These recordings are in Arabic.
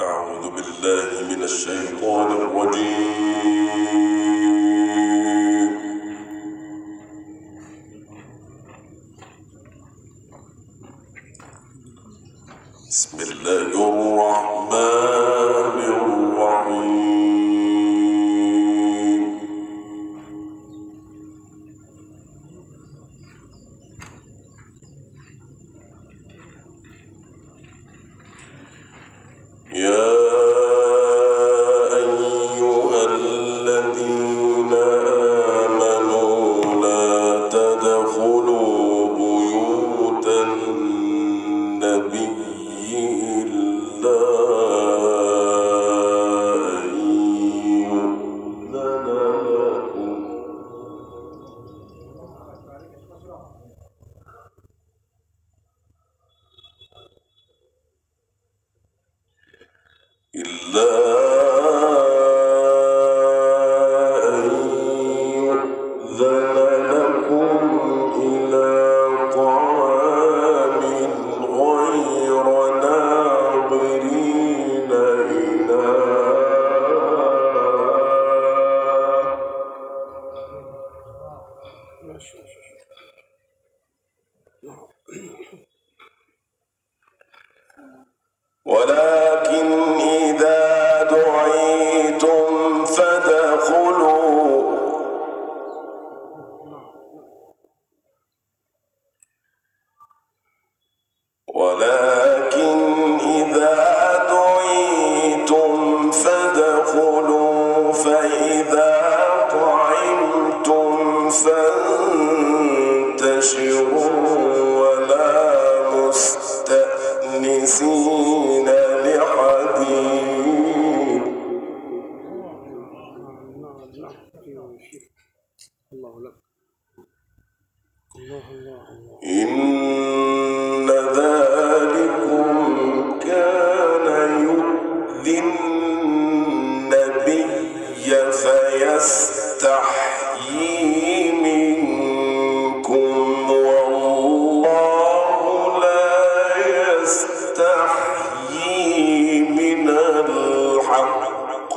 أعوذ بالله من الشيطان الرجيم. بسم الله الرحمن الرحيم. يا أيها الذين آمنوا لا تدخلوا بيوت النبي إلا أن يؤذن لكم إلى طعام غير ناظرين ولكن إذا دعيتم فادخلوا فإذا طعمتم فانتشروا ولا مستأنسين لحديث إن ذلكم كان يؤذي النبي فيستحيي منكم والله لا يستحيي من الحق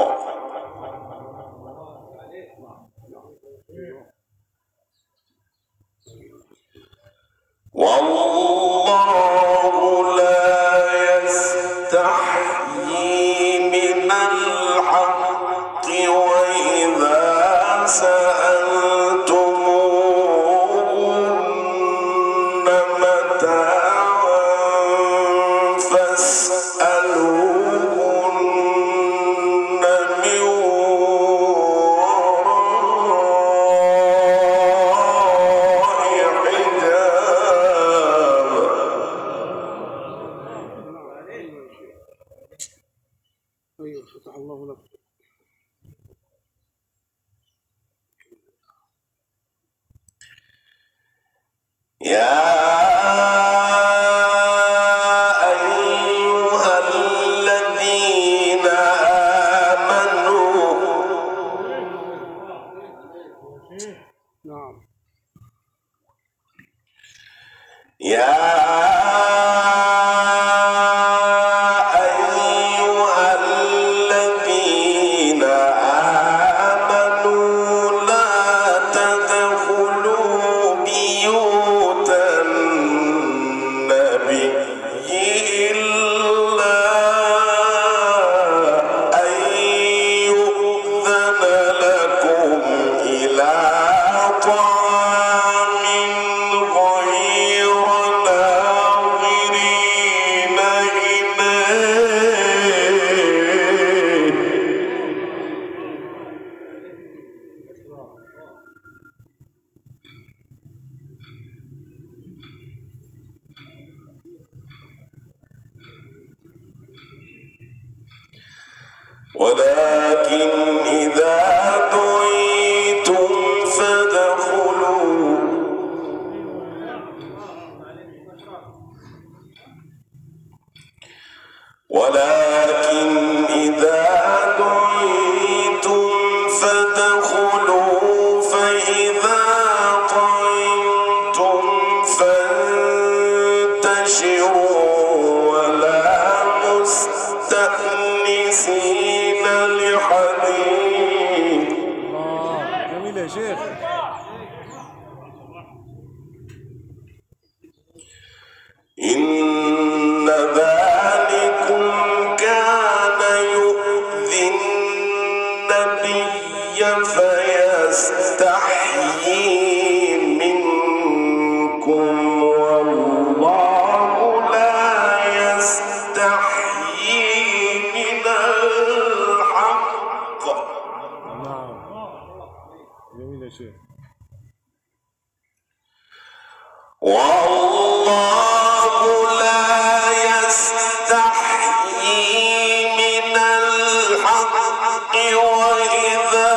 والله لا يستحيي من الحق وإذا سألتموهن متاعا فاسألوهن من فتح الله لك. يا أيها الذين آمنوا نعم ولكن إذا دعيتم فادخلوا فإذا طعمتم فانتشروا ولا مستأنسين شيخ. والله لا يستحيي من الحق وإذا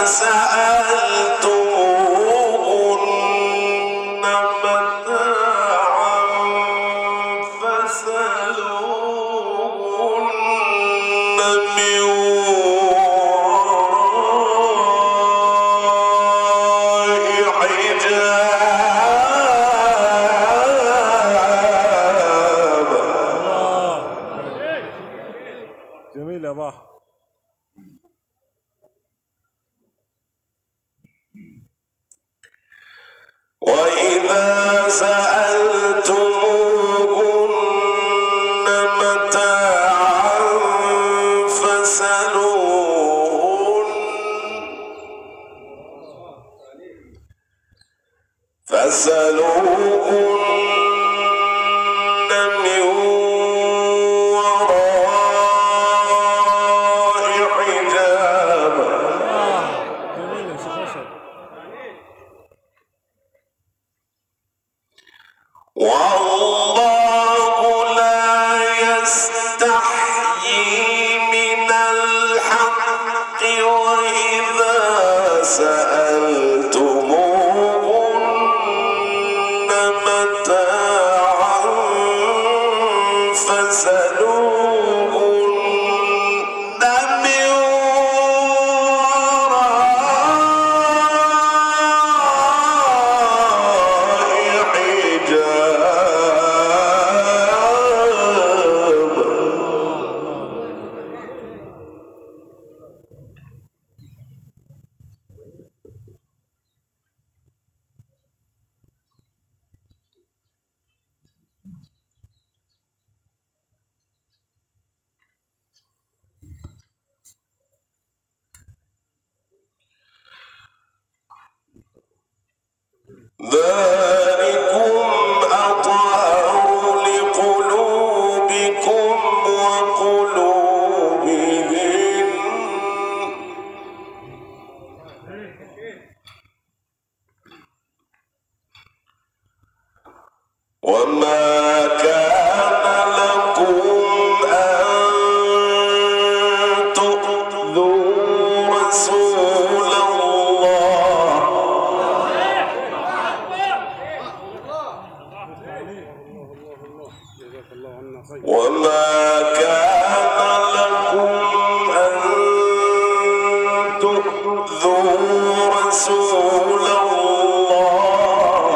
سألتموهن متاعا فاسألوهن من وراء حجاب. جميل يا بابا. وإذا سألتموهن متاعا فاسألوهن من وراء حجاب. جميل يا شيخ أشرف. والله لا يستحيي من الحق وإذا سألتموهن متاعا فاسألوهن من وراء حجاب. ذلكم أطهر لقلوبكم وقلوبهم. وما كان لكم أن تؤذوا رسول الله جزاك الله عنا خير. وما كان لكم أن تؤذوا رسول الله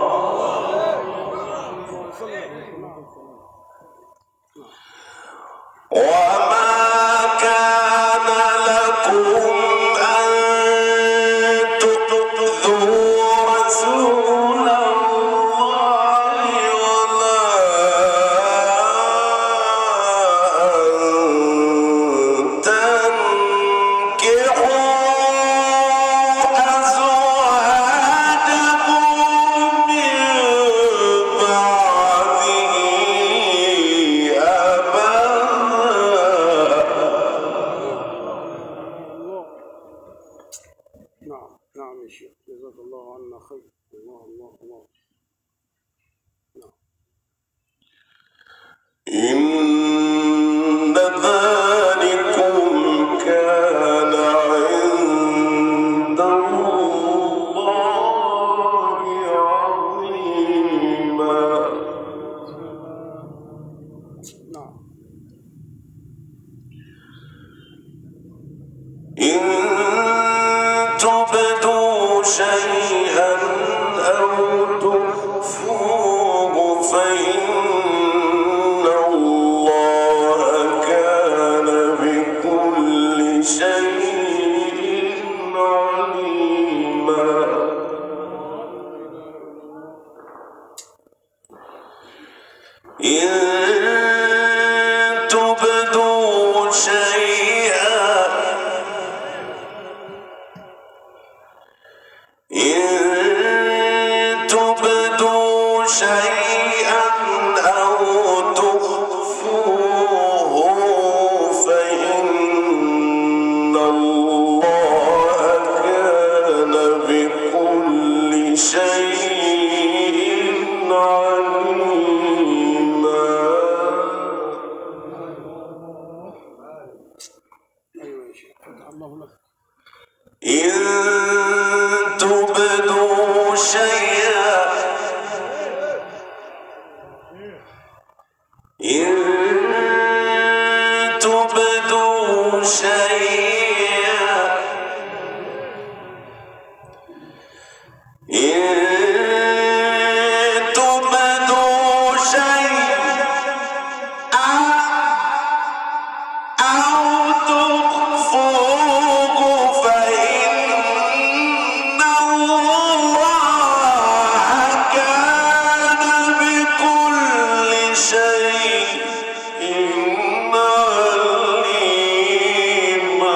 وما كان لكم أن تؤذوا رسول الله ولا أن تنكحوا أزواجكم من بعده أبدا. نعم نعم يا شيخ، جزاك الله عنا خير. الله الله الله. نعم. إن ذلكم كان عند الله عظيما. نعم. إن تبدوا شيئا أو تخفوه فإن الله كان بكل شيء عليما. إن تبدوا شيئا أو تخفوه فإن الله كان بكم إن تبدوا شيئا إن تبدوا شيئا إن تبدوا شيئا أو تخفوه فإن الله كان بكل شيء عليما.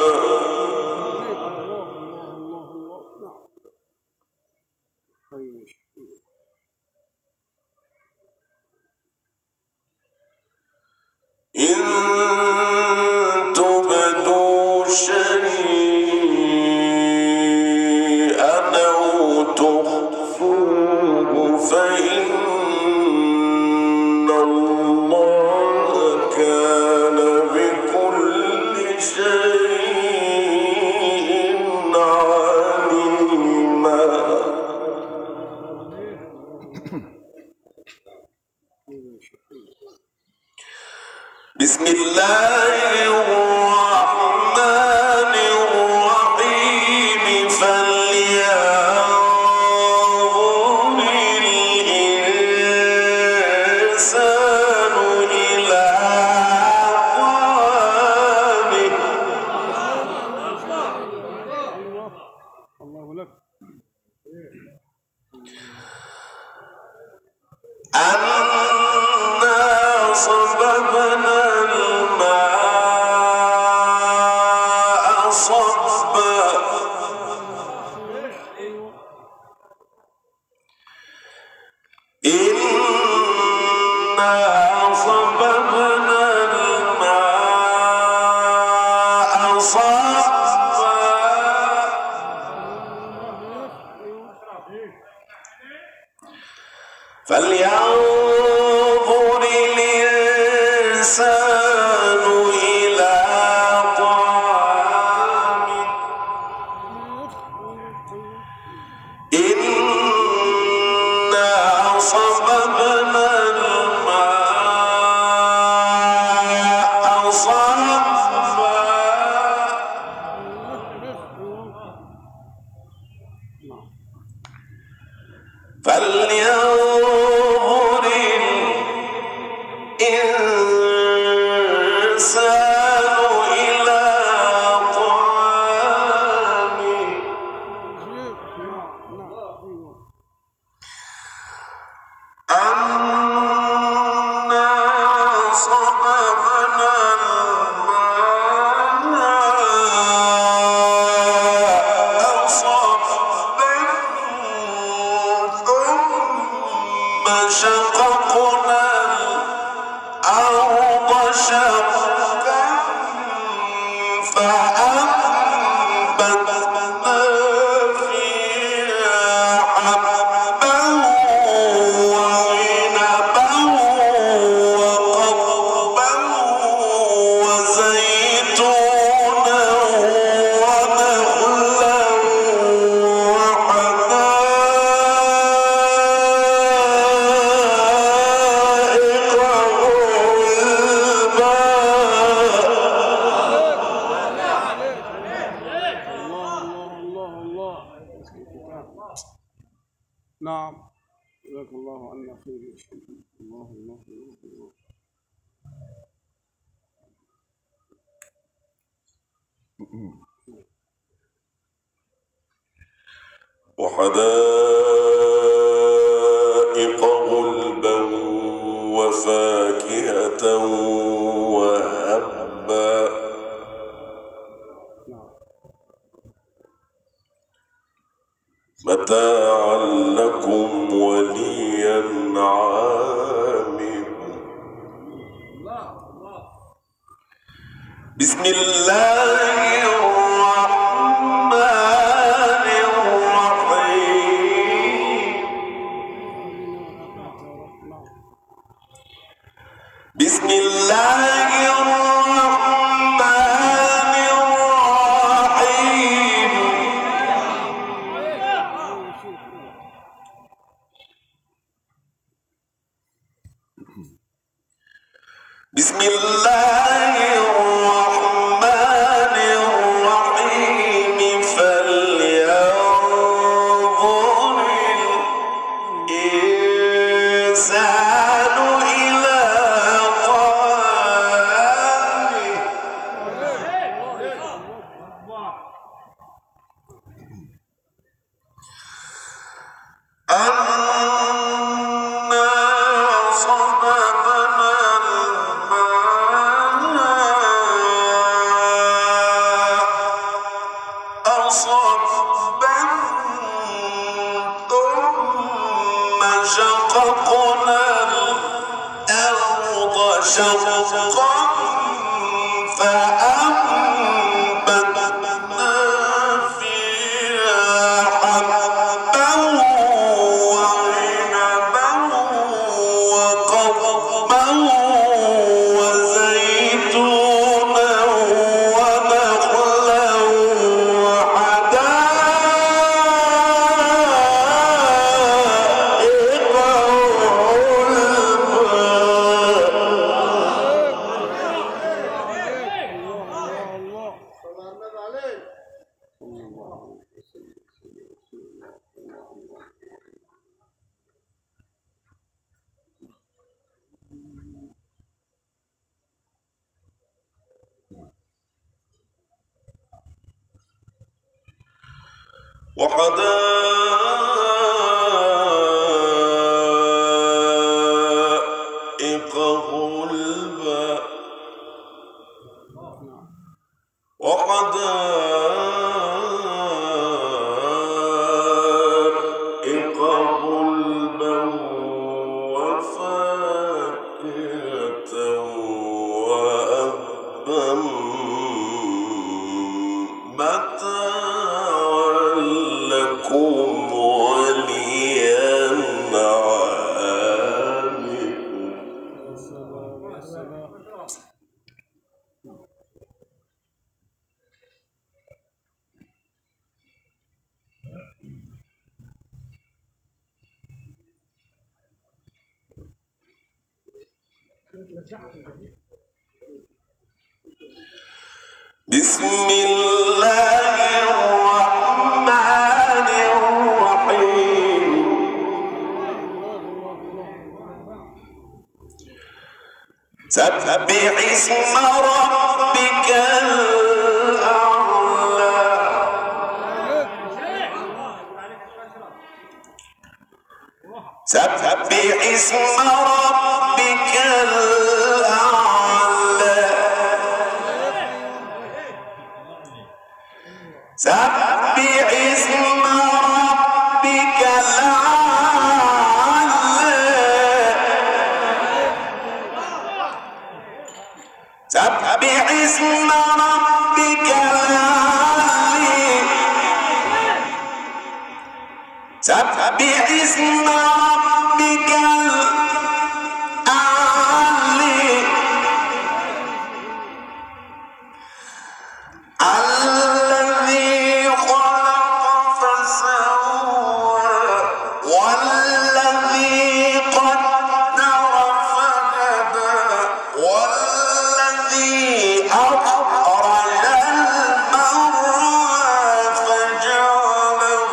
إن تبدوا شيئا أو تخفوه فإن الله كان بكل شيء عليما. بسم الله الرحمن الرحيم. فلينظر الإنسان إلى طعامه الله لك. أنا صببنا الماء صبا إنا صببنا الماء صبا فلينظر الإنسان إلى طعامه إنا صببنا الماء صبا فلينظر الإنسان إلى طعامه أنا صببنا الماء صبا ثم شققنا الأرض شقا فأنبتنا فيها حبا وعنبا وقضبا وزيتونا ونخلا وحدائق غلبا. الله. نعم. جزاك الله عنا خير. الله. وحدائق غلبا وفاكهة وهبا. متاعا لكم وللأنعام. بسم الله الرحمن الرحيم. بسم الله الرحمن الرحيم. بسم الله الرحمن الرحيم فلينظر الإنسان إلى طعامه أنا صببنا الماء صبا ثم شققنا الأرض شقا فأنبتنا فيها حبا وعنبا وقضبا وزيتونا ونخلا وحدائق وحدائق غلبا وحدائق غلبا وفاكهة وأبا متاعا لكم ولأنعامكم بسم الله الرحمن الرحيم سبح اسم ربك الأعلى سبح اسم ربك الأعلى سبح اسم ربك الأعلى سبح اسم ربك الأعلى سبح اسم ربك الأعلى الذي خلق فسوى والذي قدر فهدى والذي أخرج المرعى فجعله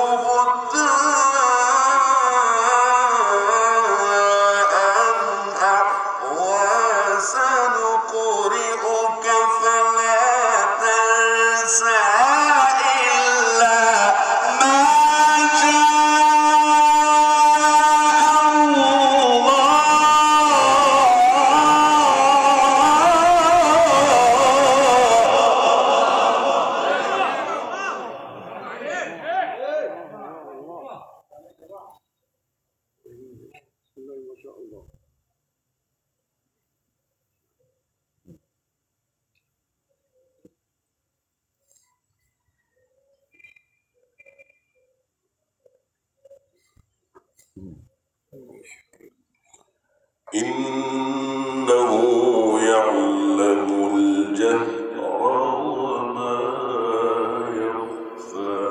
غثاء أحوى سنقرئك فلا تنسى إلا ما ما شاء الله. إنه يعلم الجهر وما يخفى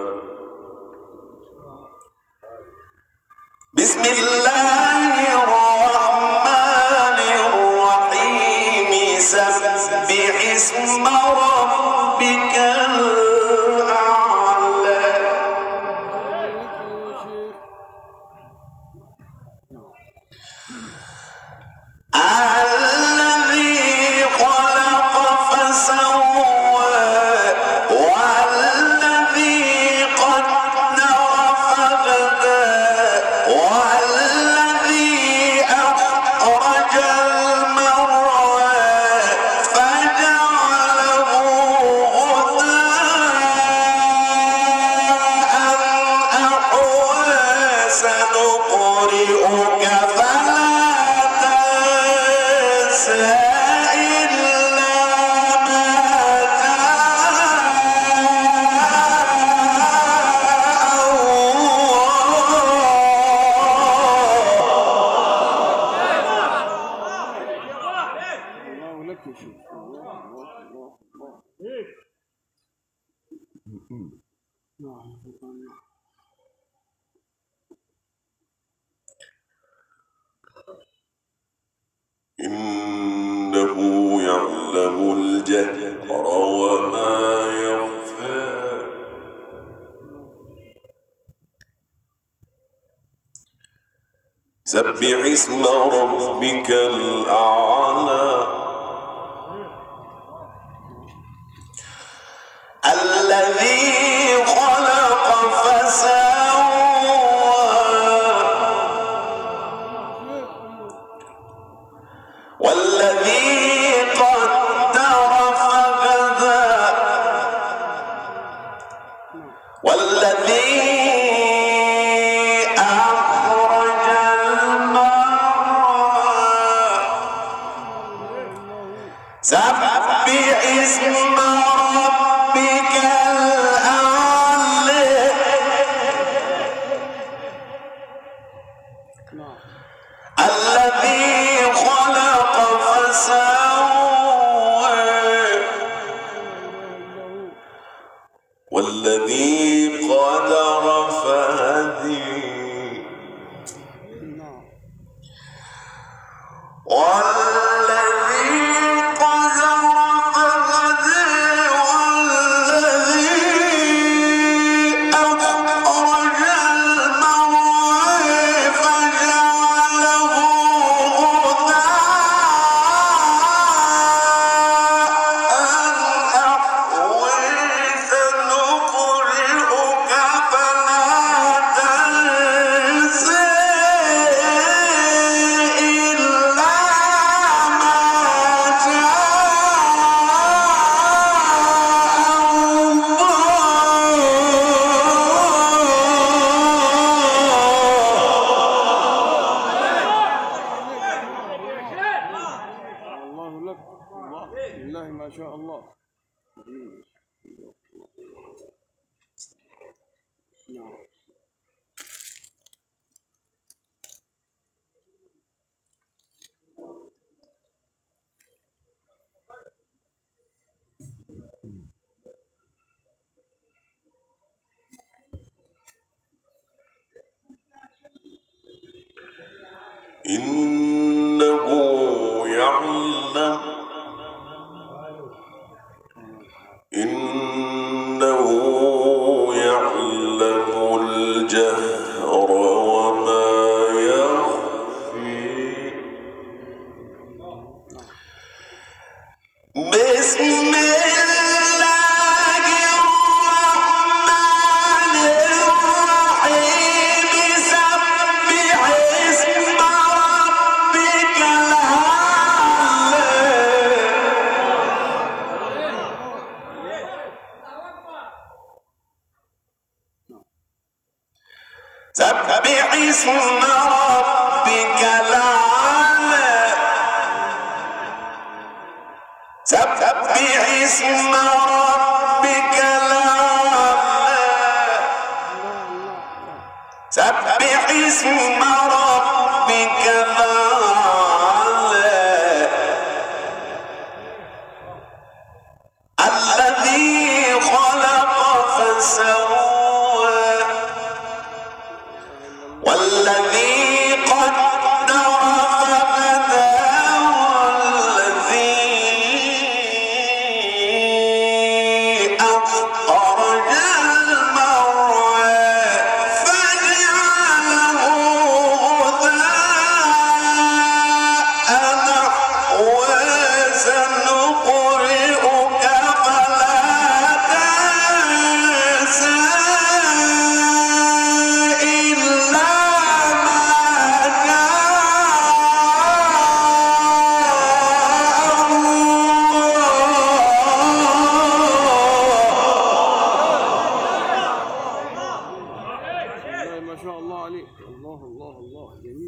بسم الله الرحمن الرحيم إنه يعلم الجهر وما يخفى سبح اسم ربك الأعلى الذي خلق فسوى والذي قدر فهدى والذي أخرج المرعى سبح اسم ربك الأعلى الذي خلق فسوى والذي قدر فهدي ما شاء الله. نعم. إنه يعلم الجهر وما يخفي بسم الله الرحمن الرحيم سبح اسم ربك الأعلى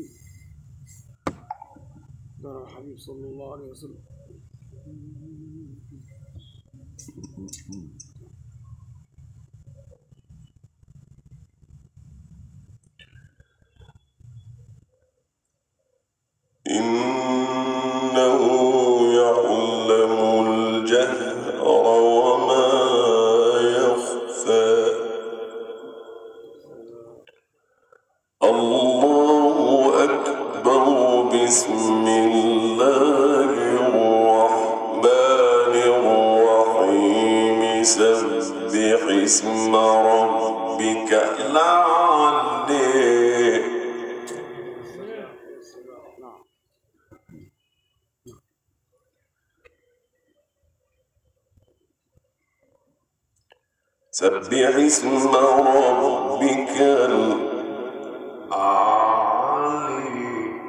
دار الحبيب صلى الله عليه وسلم. إنه يعلم الجهر وما يخفى الله أكبر بسم الله الرحمن الرحيم سبح اسم ربك الأعلى سبح اسم ربك الأعلى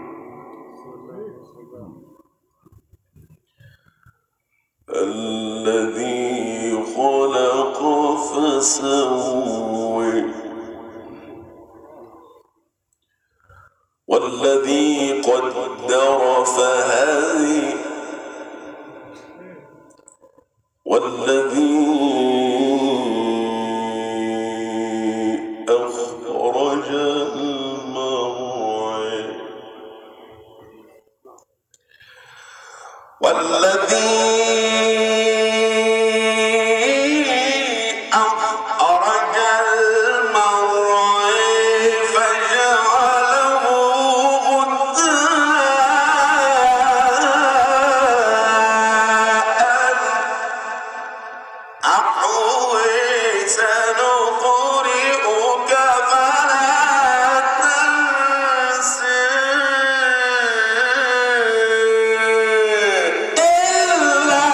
الذي خلق فسوى والذي قدر فهدى والذي أخرج المرعى والذي أخرج المرعى فجعله غثاء أحوي سنقرئك فلا تنسى إلا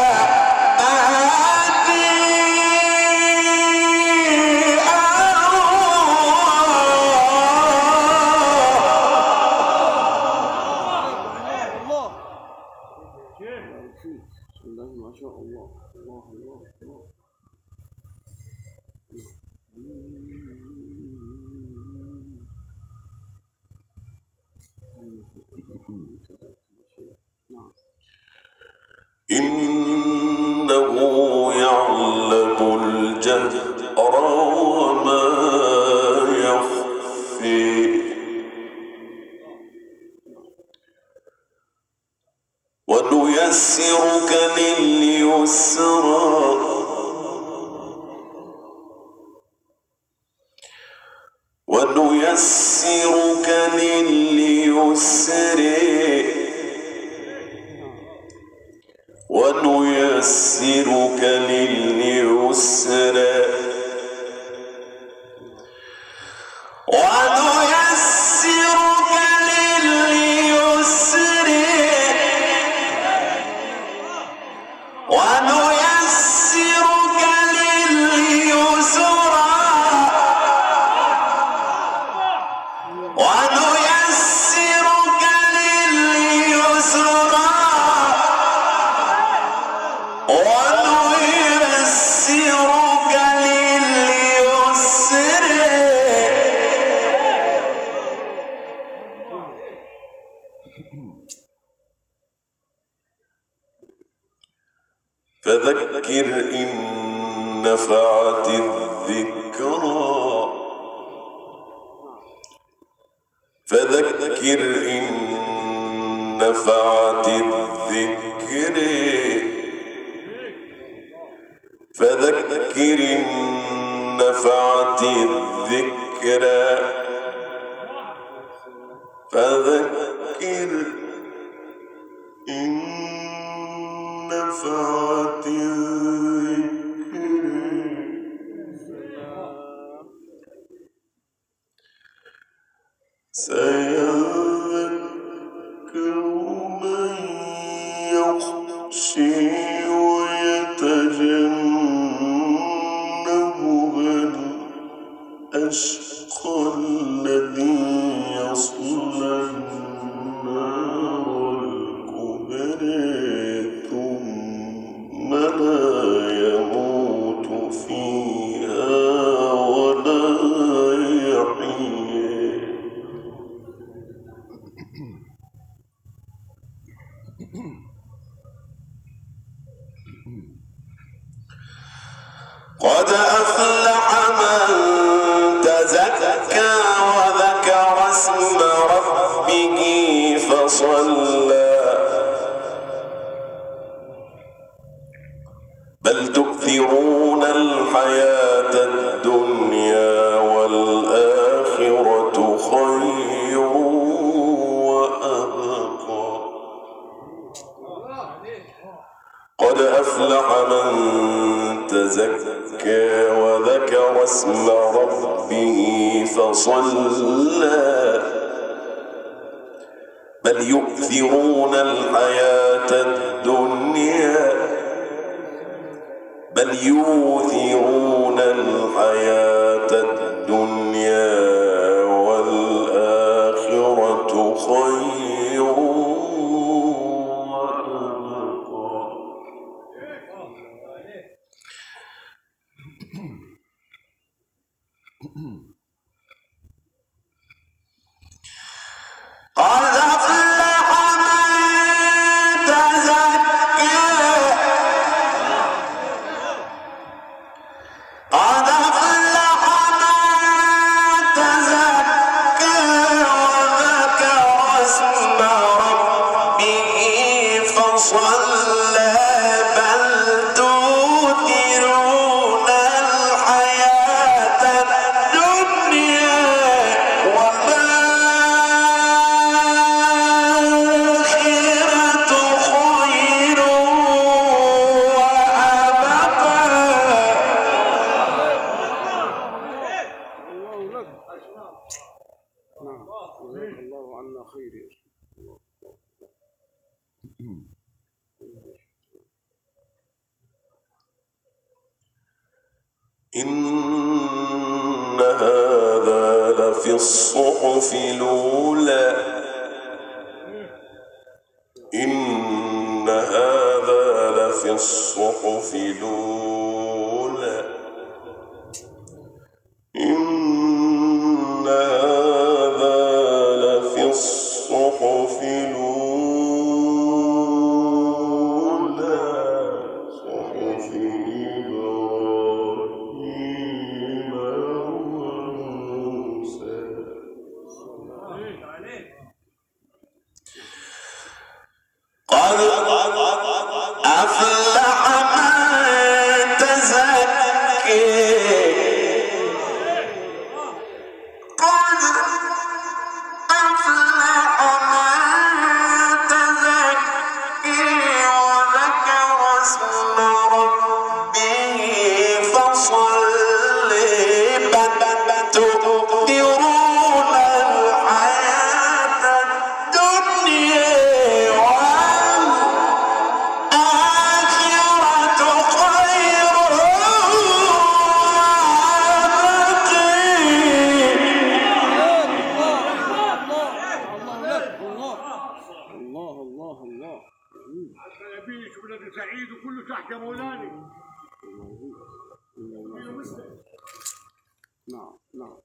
بسم الله ما شاء الله. الله الله الله. إنه يعلم الجهر وما يخفي ونيسرك لليسرى ونيسرك لليسر ونيسرك لليسر ونيسرك لليسر ونيسرك لليسرى ونيسرك لليسرى ونيسرك لليسر فذكر إن نفعت الذكرى فذكر إن نفعت الذكر فذكر إن نفعت الذكرى فذكر إن نفعت سيذكر من يخشي ويتجنبها الأشقى الذي يصلى النار الكبرى قد أفلح من تزكى وذكر اسم ربه فصلى بل تؤثرون الحياة الدنيا والآخرة خير وأبقى قد أفلح من تزكى وذكر اسم ربه فصلى بل يؤثرون الحياة الدنيا بل يؤثرون الحياة الدنيا والآخرة خير وأبقى قد أفلح من تزكى قد أفلح من تزكى وذكر اسم ربه فصلى بل تؤثرون الحياة الدنيا والآخرة خير وأبقى الله لك. نعم، جزاك الله عنا خير يا شيخ. إن هذا لفي الصحف الأولى إن هذا لفي الصحف الأولى إن هذا لفي الصحف الأولى صحف إبراهيم وموسى قد أفلح من تزكى قد أفلح من تزكى وذكر اسم ربه فصلى بل تؤثرون الحياة الدنيا والآخرة خير الله الله الله. حتى نبي شغلة سعيد وكله تحت يا مولانا. نعم نعم.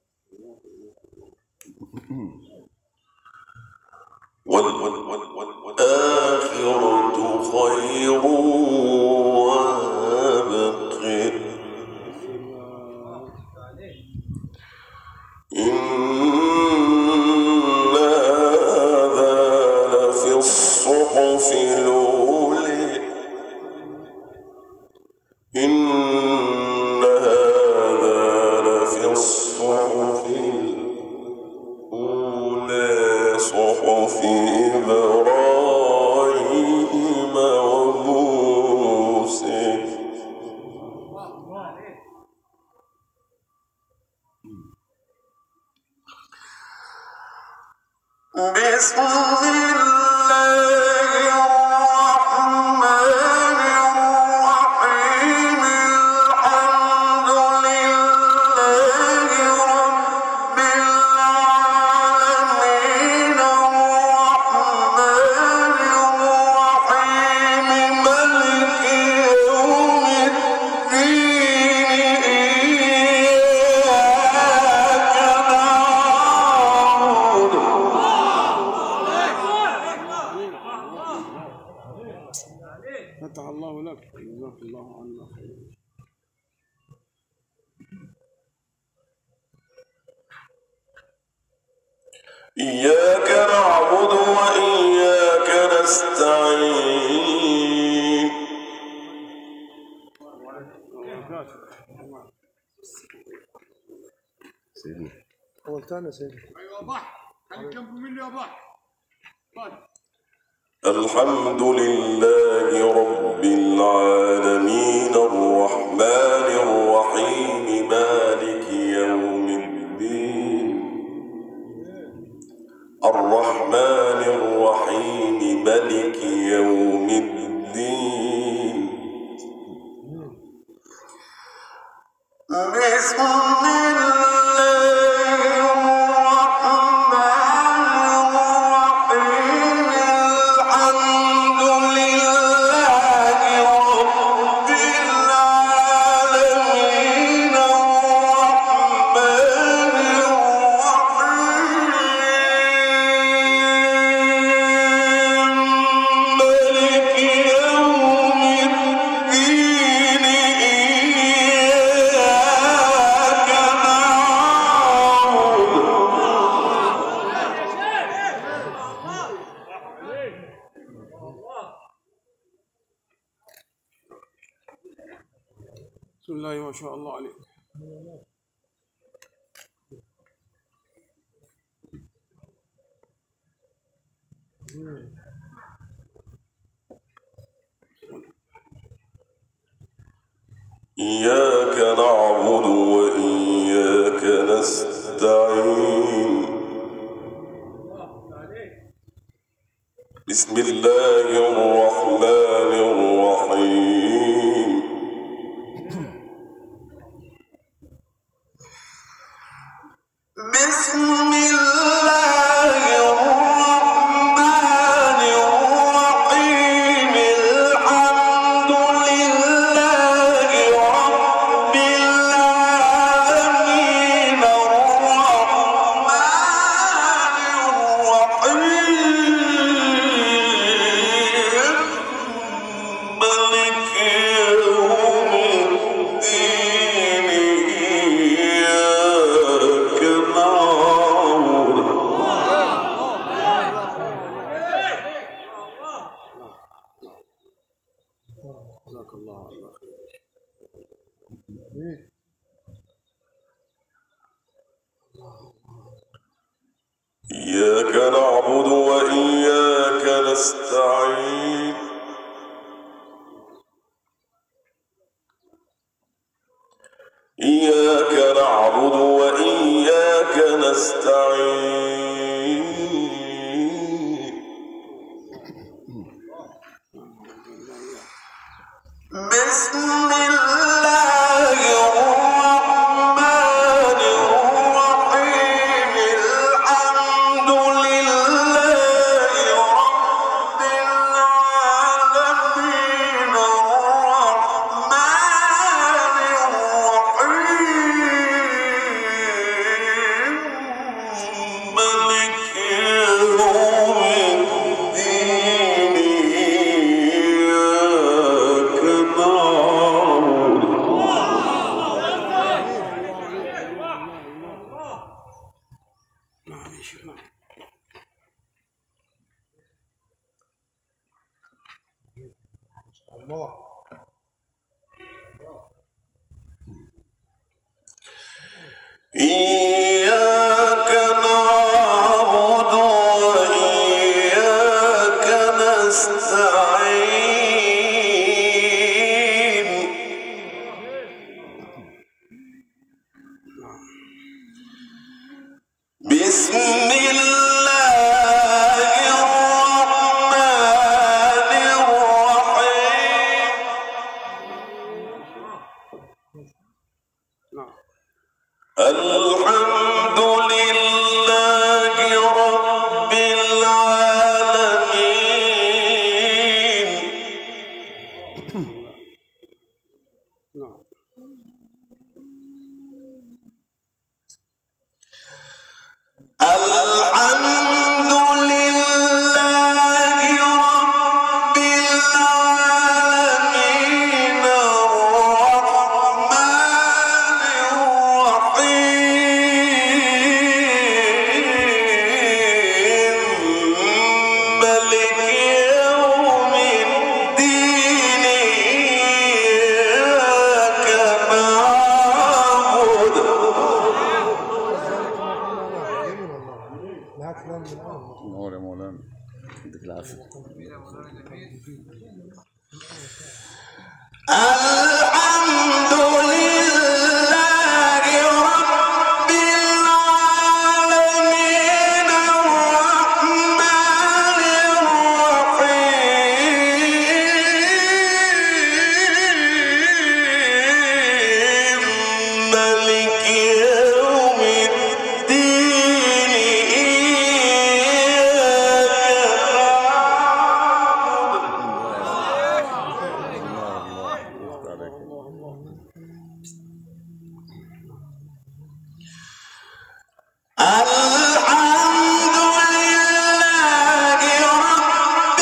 والآخرة خير وأبقى إن هذا لفي الصحف الأولى إن هذا لفي الصحف الأولى صحف إبراهيم وموسى بسم الله الرحمن الرحيم الحمد لله رب العالمين الرحمن الرحيم مالك يوم الدين إياك نعبد فتح الله لك، جزاك الله عنا خير. إياك نعبد وإياك نستعين. سيدنا أول ثاني سيدنا. ايوه بحر، خليك جنب مني يا بحر. الحمد لله رب العالمين الرحمن الرحيم مالك يوم الدين. الرحمن الرحيم مالك يوم الدين. بسم الله ما شاء الله عليك. إياك نعبد وإياك نستعين. بسم الله الرحمن الرحيم. بسم الله الرحمن الرحيم. الحمد لله رب العالمين الرحمن الرحيم مالك يوم الدين. إياك نعبد. جزاك الله عنا خير. إياك نعبد وإياك نستعين. إياك نعبد وإياك نستعين. بسم الله الرحمن الرحيم. الحمد لله رب العالمين الرحمن الرحيم مالك يوم الدين. إياك نعبد. معلش الله. إياك نعبد وإياك نستعين. بسم الله الرحمن الرحيم. نعم. الحمد لله رب العالمين. نعم. الحمد لله رب العالمين. نور يا مولانا، يديك العافية. الحمد لله رب العالمين الرحمن الرحيم مالك يوم الدين الحمد لله رب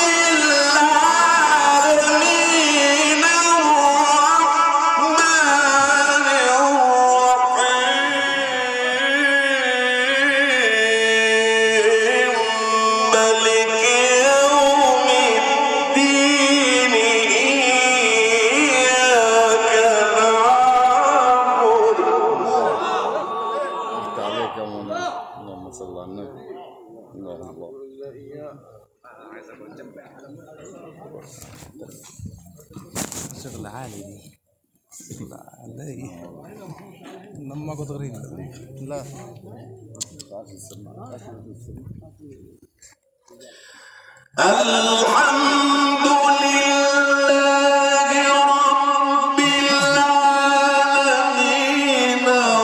العالمين الرحمن الرحيم مالك يوم الدين إياك نعبد يفتح عليك يا مولانا. اللهم صل على النبي. الله الله. شغل عالي دي، شغل عالي. لما قلت غريب لا الحمد لله رب العالمين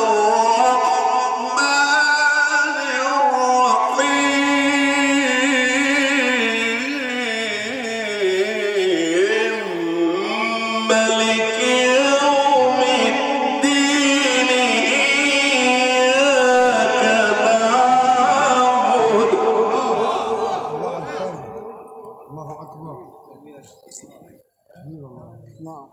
الرحمن الرحيم مالك يوم الدين إياك نعبد الله أكبر. نعم.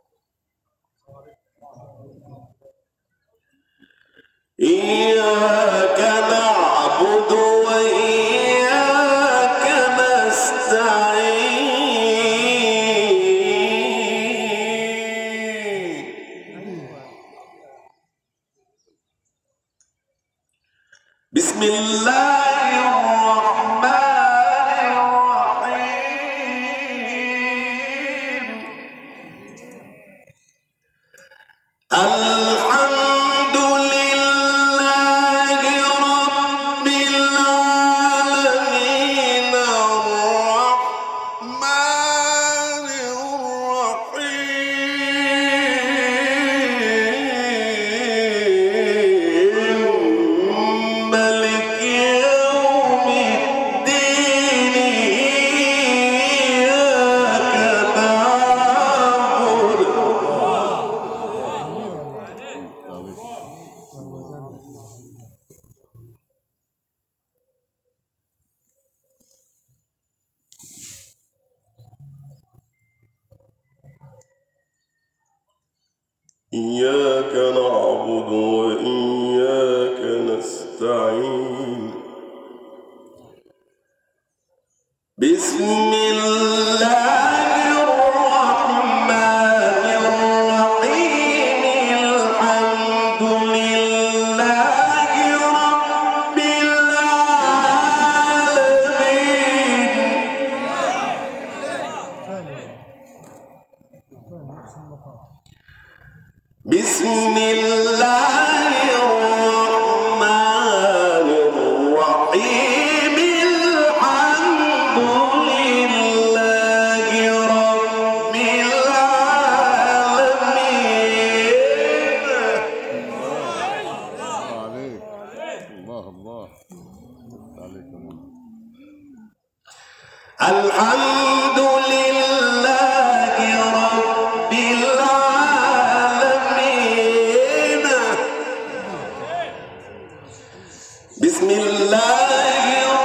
إياك نعبد وإياك نستعين بسم الله الرحمن الرحيم الحمد لله رب العالمين الرحمن الرحيم مالك يوم الدين إياك نعبد إياك نعبد وإياك نستعين بسم الله الرحمن الرحيم الحمد لله رب العالمين بسم الله الرحمن الرحيم الحمد لله رب العالمين عليك. الله الله. يفتح عليك يا مولانا. الحمد لله رب العالمين بسم الله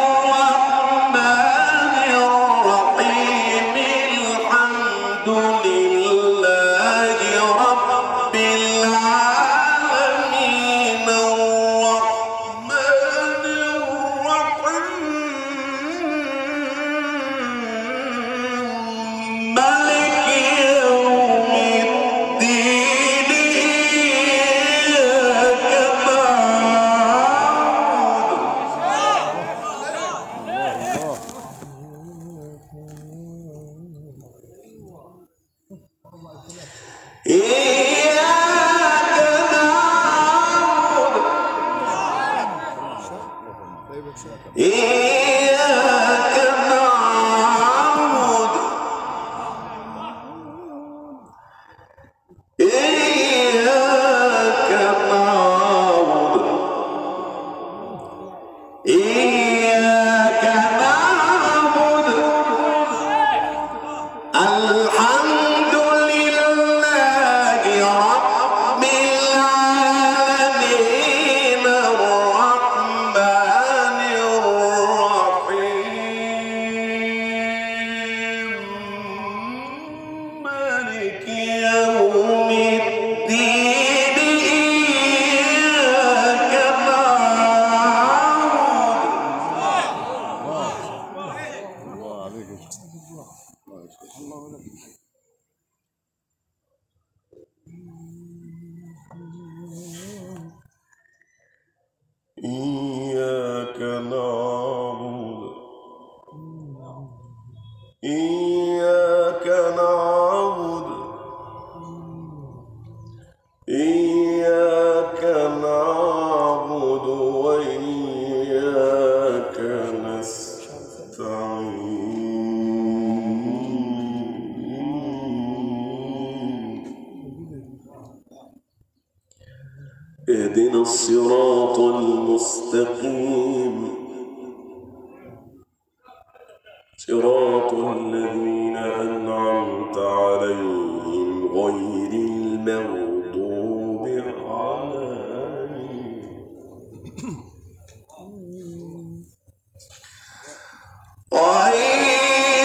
الرحمن الرحيم الحمد لله رب العالمين الرحمن الرحيم إياك نعبد إياك نعبد إياك نعبد وإياك نستعين اهدنا الصراط المستقيم صراط الذين أنعمت عليهم غير المغضوب عليهم غير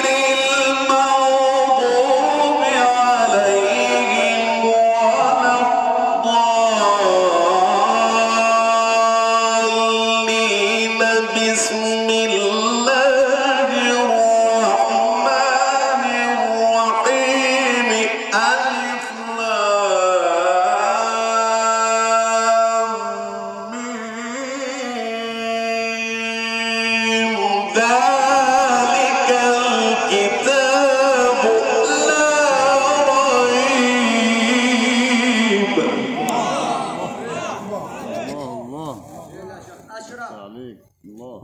المغضوب عليهم ولا الضالين بسم الله الرحمن الرحيم ألف لام ميم ذلك الكتاب لا ريب الله عليك الله.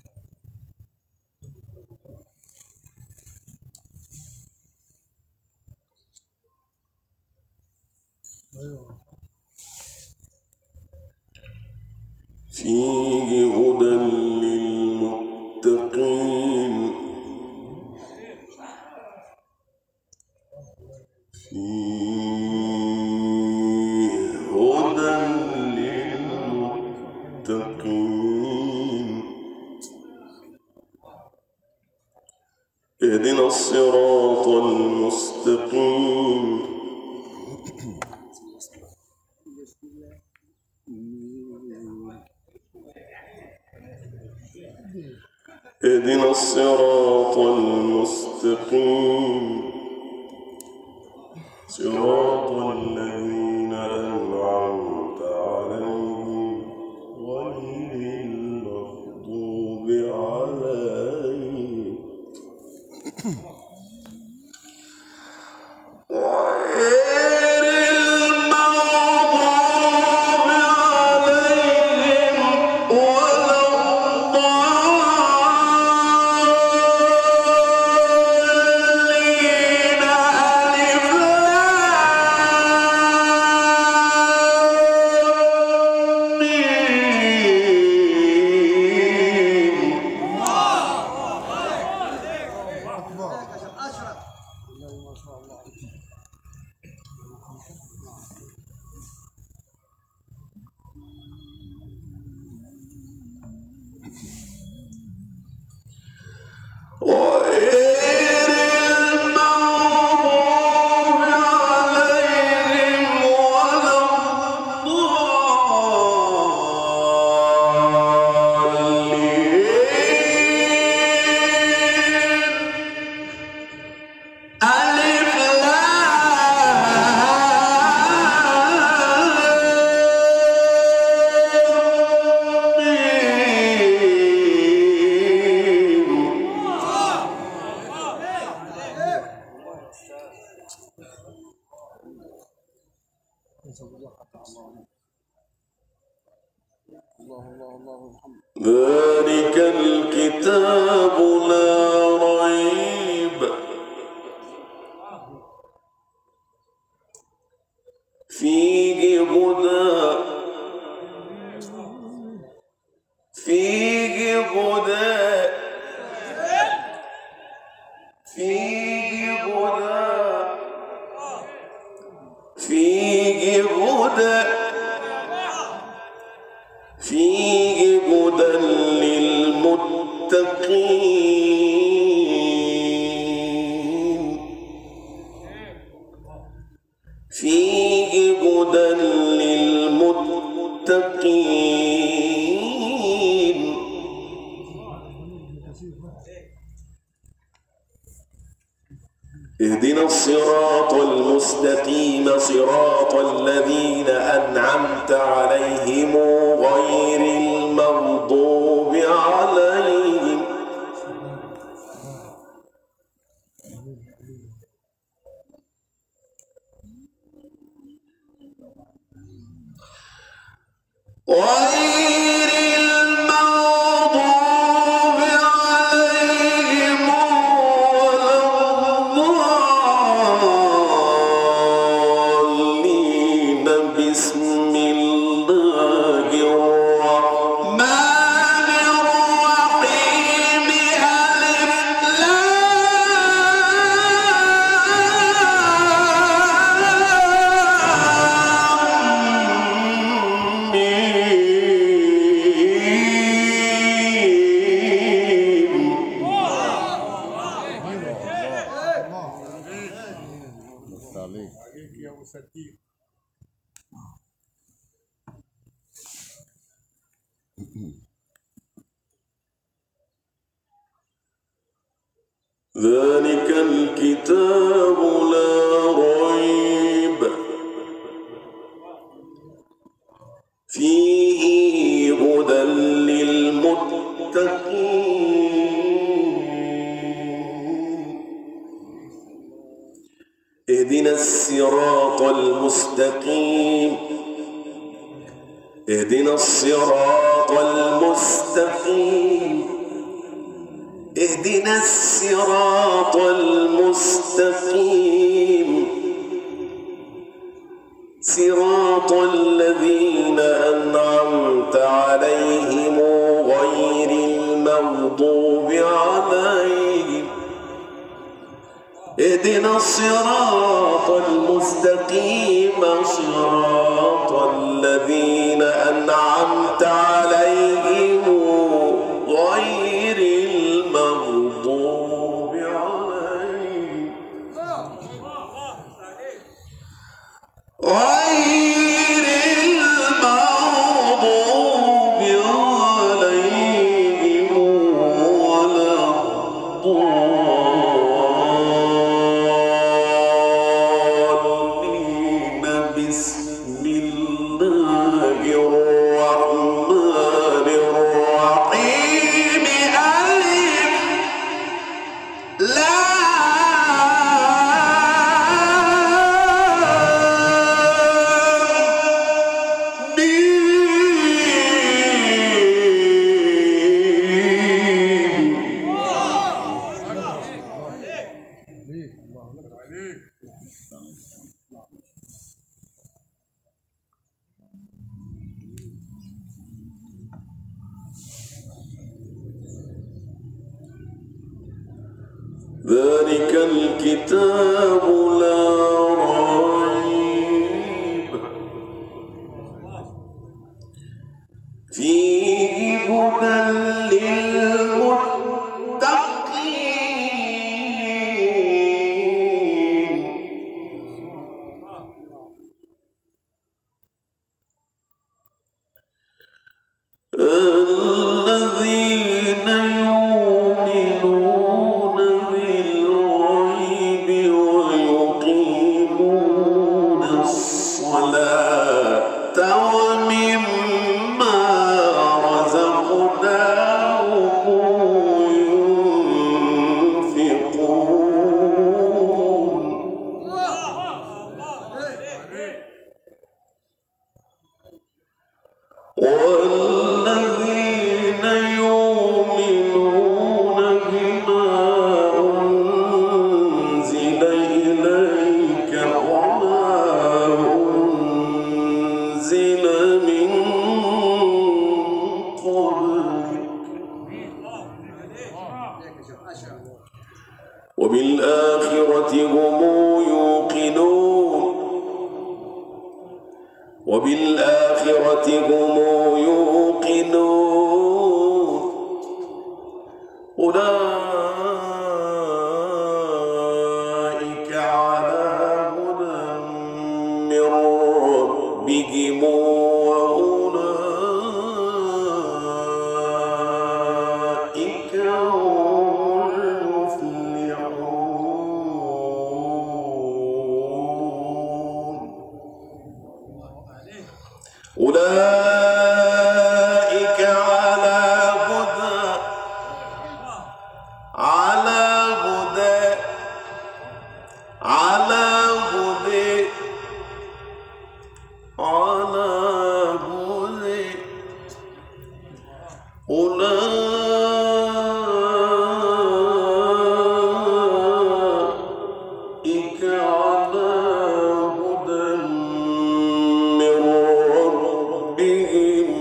فيه هدى للمتقين فيه هدى للمتقين اهدنا الصراط المستقيم اهدنا الصراط المستقيم صراط الذين أنعمت عليهم غير المغضوب عليهم غير المغضوب عليهم ولا الضالين ألف لام غير المغضوب عليهم ولا الضالين ألف ذلك الكتاب لا ريب فيه هدى فيه هدى فيه هدى فيه هدى فيه هدى للمتقين فيه هدى للمتقين اهدنا الصراط المستقيم صراط الذين أنعمت عليهم غير المغضوب عليهم غير المغضوب عليهم ولا الضالين بسم الله الرحمن الرحيم ذلك الكتاب لا ريب فيه هدى للمتقين اهدنا الصراط المستقيم اهدنا الصراط المستقيم اهدنا الصراط المستقيم صراط الذين أنعمت عليهم غير المغضوب عليهم اهدنا الصراط المستقيم صراط الذين أنعمت عليهم غير المغضوب عليهم غير المغضوب عليهم ولا الضالين بسم الله الرحمن الرحيم ذلك الكتاب لا ريب فيه هدى للمتقين الذين يؤمنون بالغيب ويقيمون الصلاة ومما رزقناهم ينفقون والذين يؤمنون بما أنزل إليك وما أنزل من قبلك وبالآخرة هم يوقنون وبالآخرة هم يوقنون أولئك على هدى من ربهم وأولئك هم المفلحون أولئك على هدى على هدى على هدى على هدى أولئك على هدى من ربهم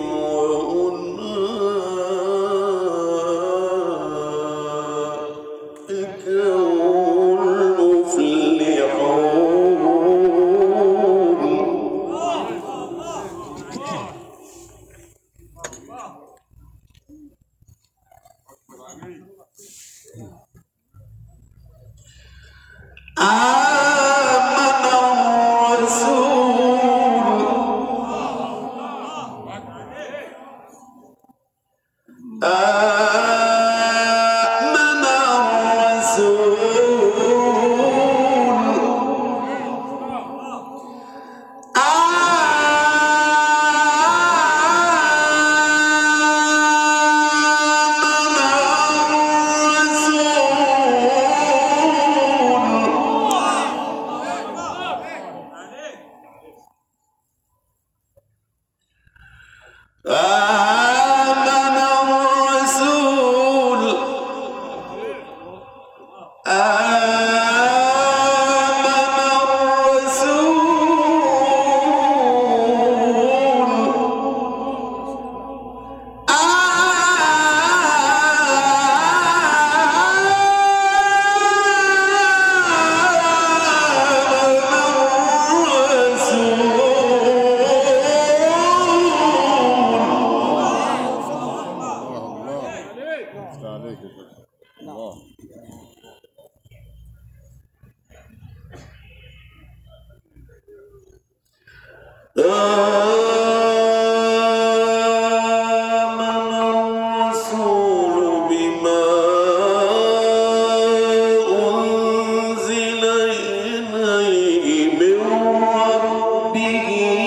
وأولئك هم المفلحون. آمن الرسول آمن الرسول عليك يا شيخ. الله. آمن الرسول بما أنزل إليه من ربه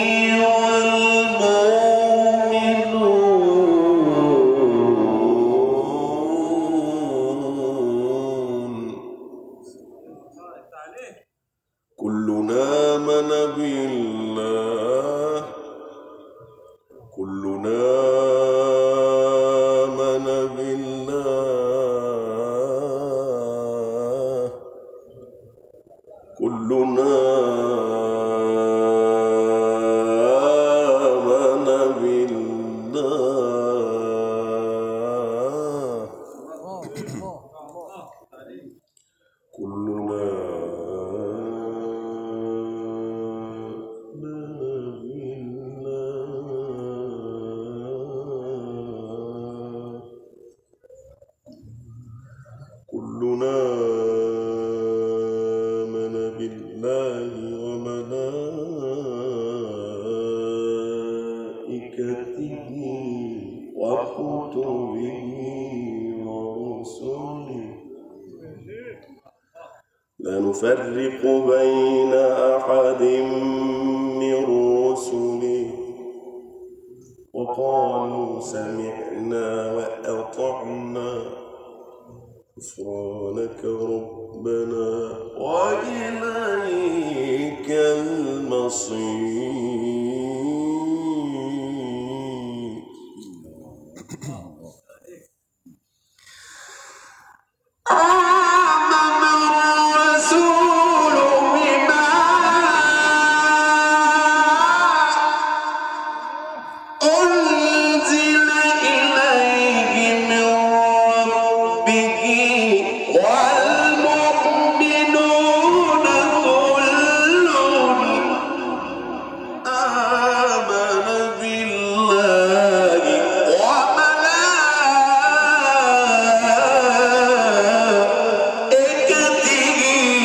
والمؤمنون كلنا آمن بالله كلنا آمن بالله كلنا آمن بالله كلنا كلنا آمن بالله وملائكته وكتبه ورسله لا نفرق بين أحد من رسله وقالوا سمعنا وأطعنا غفرانك ربنا وإليك المصير. آمن الرسول بما أنزل إليه من ربه والمؤمنون كل آمن بالله وملائكته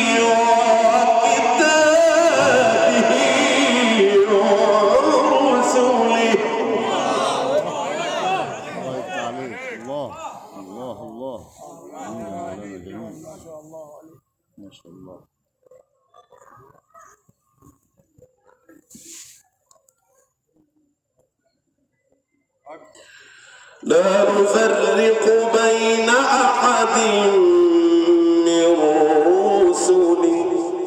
وكتابه ورسله. الله يفتح عليك. الله الله الله. جميل. ما شاء الله عليك. ما شاء الله. لا نفرق بين أحد من رسله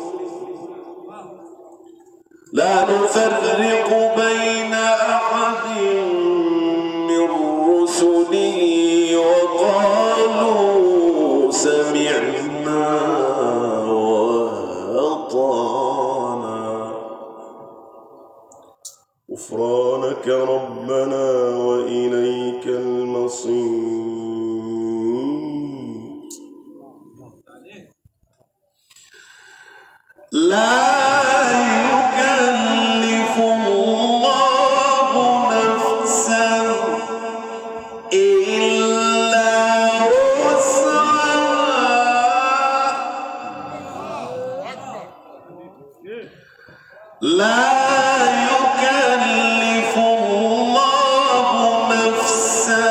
لا نفرق بين أحد من رسله وقالوا سمعنا وأطعنا غفرانك ربنا وإليك المصير لا يكلف الله نفسا إلا وسعها لا يكلف الله نفسا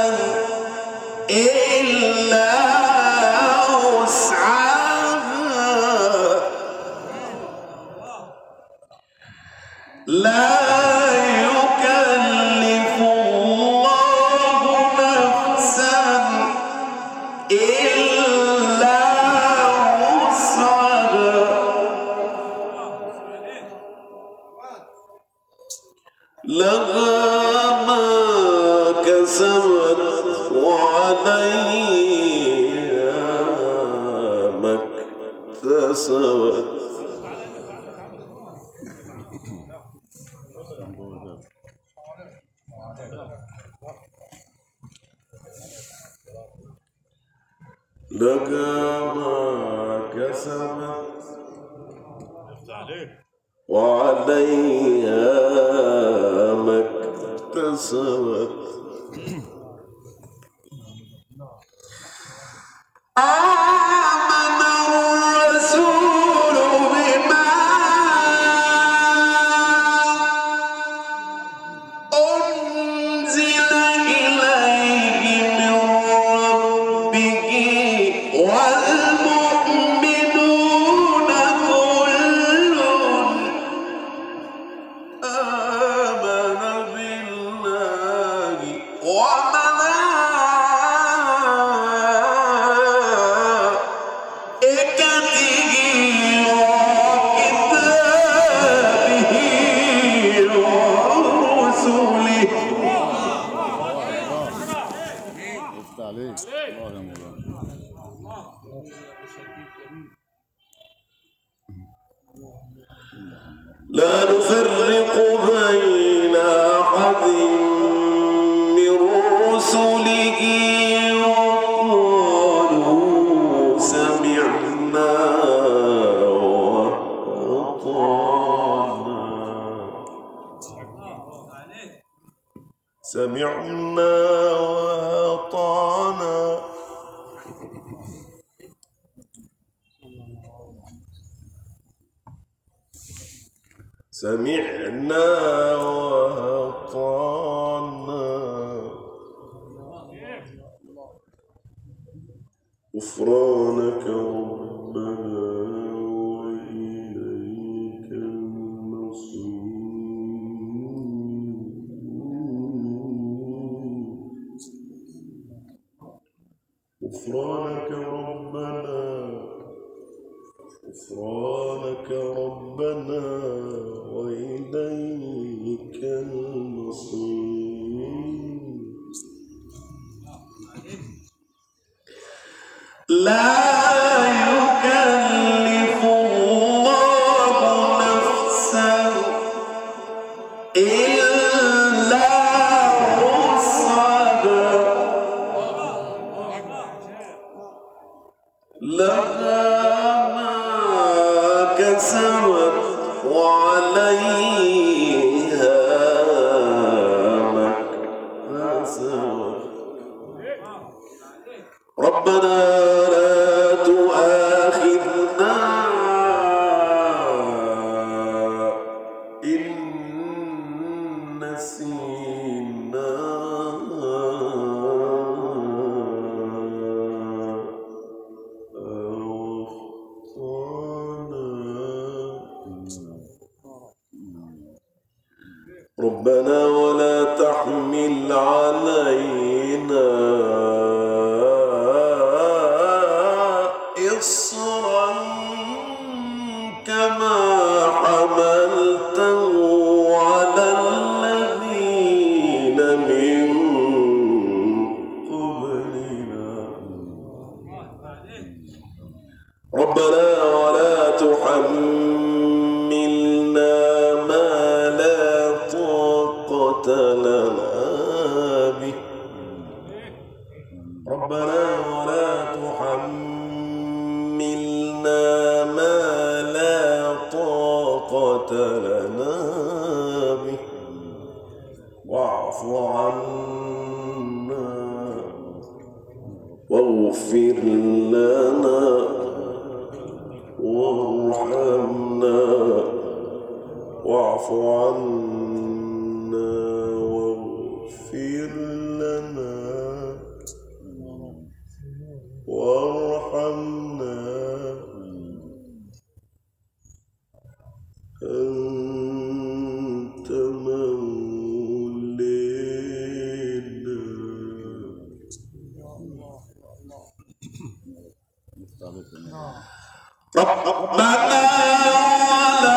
إلا وسعها لا يكلف الله نفسا إلا وسعها لها ما كسبت وعليها ما اكتسبت لها ما كسبت وعليها ما اكتسبت آمن الرسول بما أنزل إليه من ربه والمؤمنون كل آمن بالله وملائكته وكتابه ورسله وفت عليك الله يا مولانا. لا نفرق بين أحد من رسله وقالوا سمعنا وأطعنا سمعنا وأطعنا سمعنا وأطعنا غفرانك ربنا وإليك المصير غفرانك ربنا وإليك المصير لا يكلف الله نفسا إلا وسعها لها ما كسبت وعليها ما اكتسبت ربنا لا تؤاخذنا إن نسينا أو أخطأنا ربنا ولا تحمل علينا إصرا كما حملته على الذين من قبلنا ربنا ولا تحملنا ما لا طاقة لنا به ربنا ولا تحملنا ما لا طاقة لنا به واعف عنا واغفر لنا وارحمنا واعف عنا واغفر لنا وارحمنا أنت مولانا ربنا لا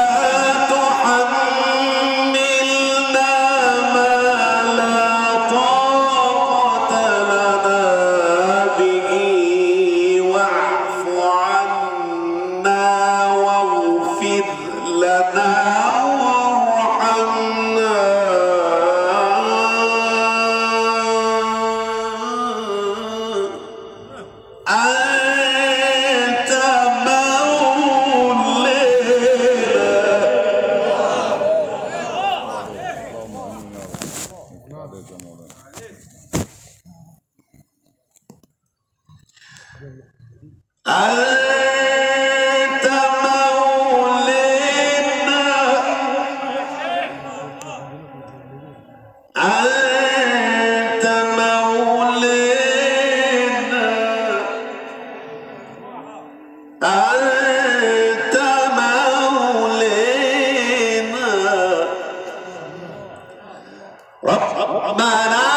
تحملنا ما لا طاقة لنا به واعف عنا واغفر لنا وارحمنا أنت أنت مولانا أنت مولانا أنت مولانا ربنا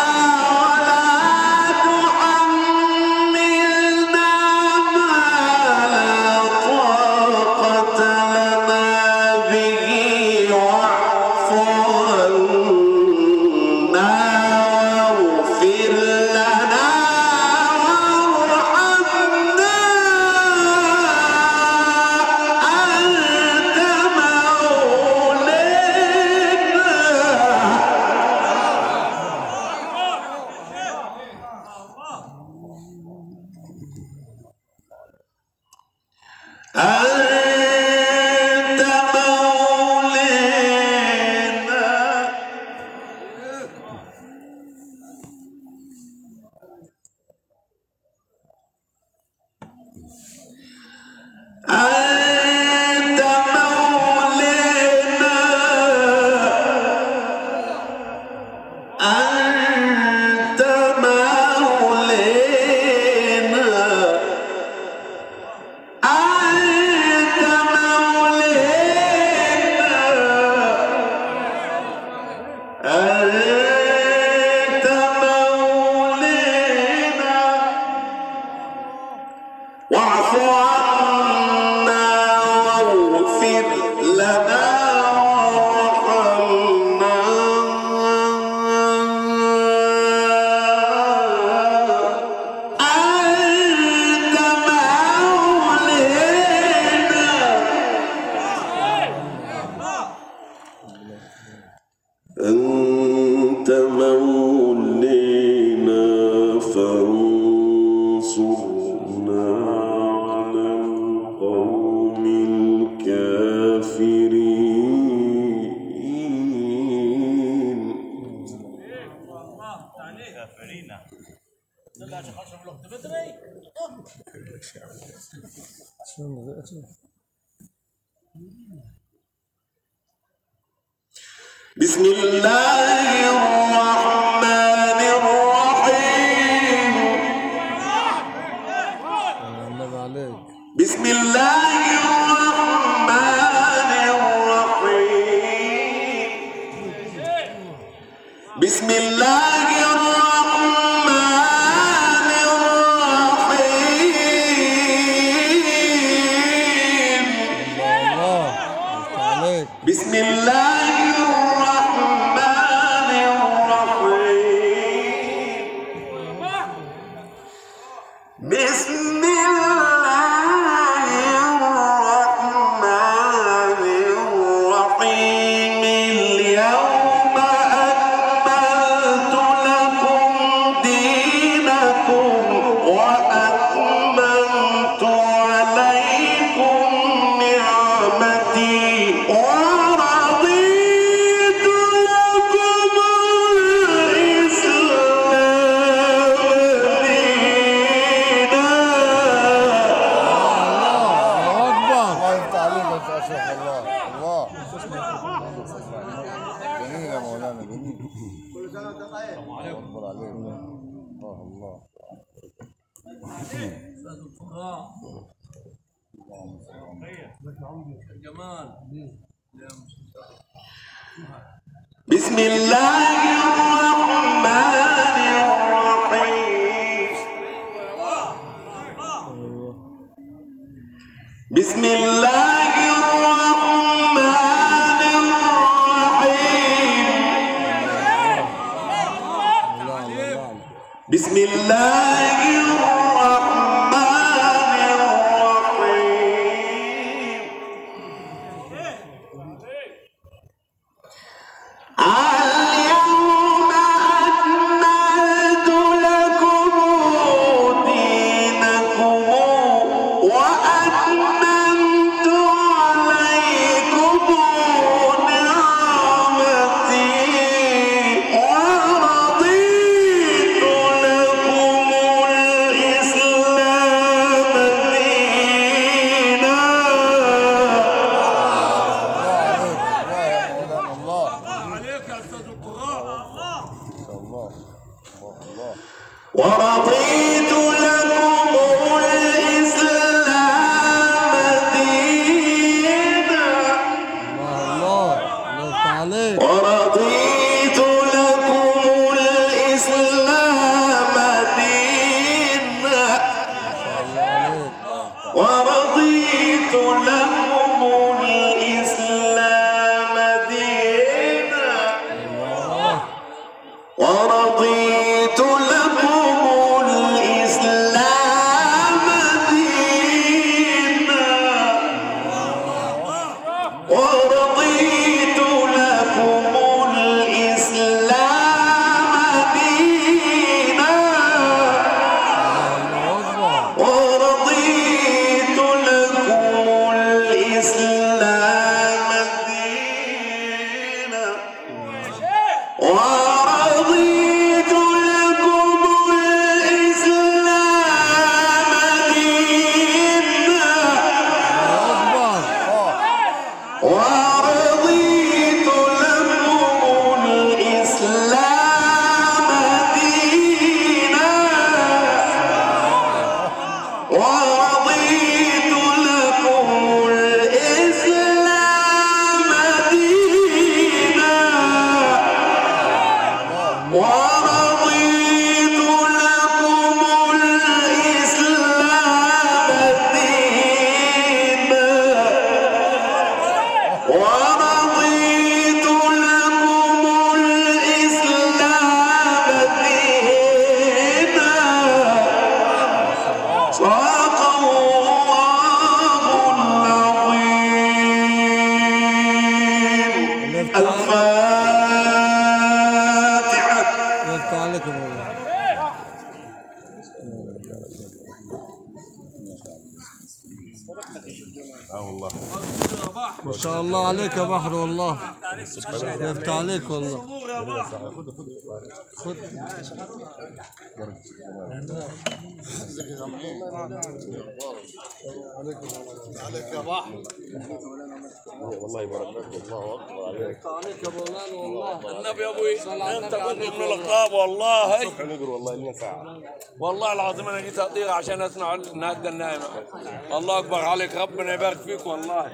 أنت واعف عنا واغفر لنا أنت مولانا فانصرنا على القوم الكافرين بسم الله الرحمن الرحيم بسم الله الرحمن الرحيم بسم الله الرحمن الرحيم كل سنه وانت طيب. اكبر عليك. الله الله. بسم الله الرحمن الرحيم. بسم الله الرحمن الرحيم. بسم الله الرحمن الرحيم. اليوم أكملت لكم دينكم وأتممت عليكم نعمتي ورضيت لكم الإسلام دينا. الله عليك يا استاذ القراء. الله الله. ورضيت لكم الإسلام دينا. الله عليك. ورضيت لكم الإسلام دينا. ورضيت لكم الإسلام دينا. ورضيت لكم الإسلام دينا. ورضيت لكم الإسلام دينا. ورضيت لكم الإسلام دينا. ورضيت لكم الإسلام دينا. ورضيت لكم الإسلام دينا. ورضيت لكم الإسلام دينا. ورضيت لكم الإسلام دينا. ورضيت لكم الإسلام دينا. صدق الله العظيم. الفاتحة. يفتح عليكم والله. ما شاء الله عليك يا بحر والله. يفتح عليك والله. خد. عليك يا بحر. والله يبارك لك. الله أكبر عليك. عليك يا مولانا والله. النبي يا ابوي انت كنت من الاقطاب والله. نقر والله لنا ساعة. والله العظيم انا جيت اطير عشان اسمع النهدة النايمة. الله اكبر عليك، ربنا يبارك فيك والله.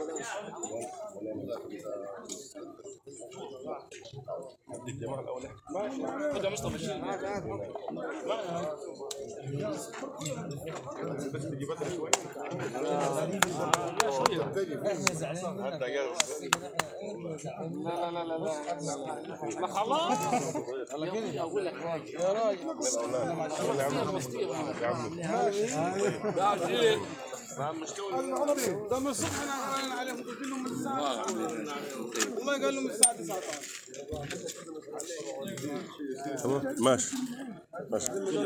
ما خلاص اقول لك يا راجل ده شيء ده من الصبح انا عليهم قلت لهم من الساعه والله قال لهم الساعه 19. ماشي ماشي.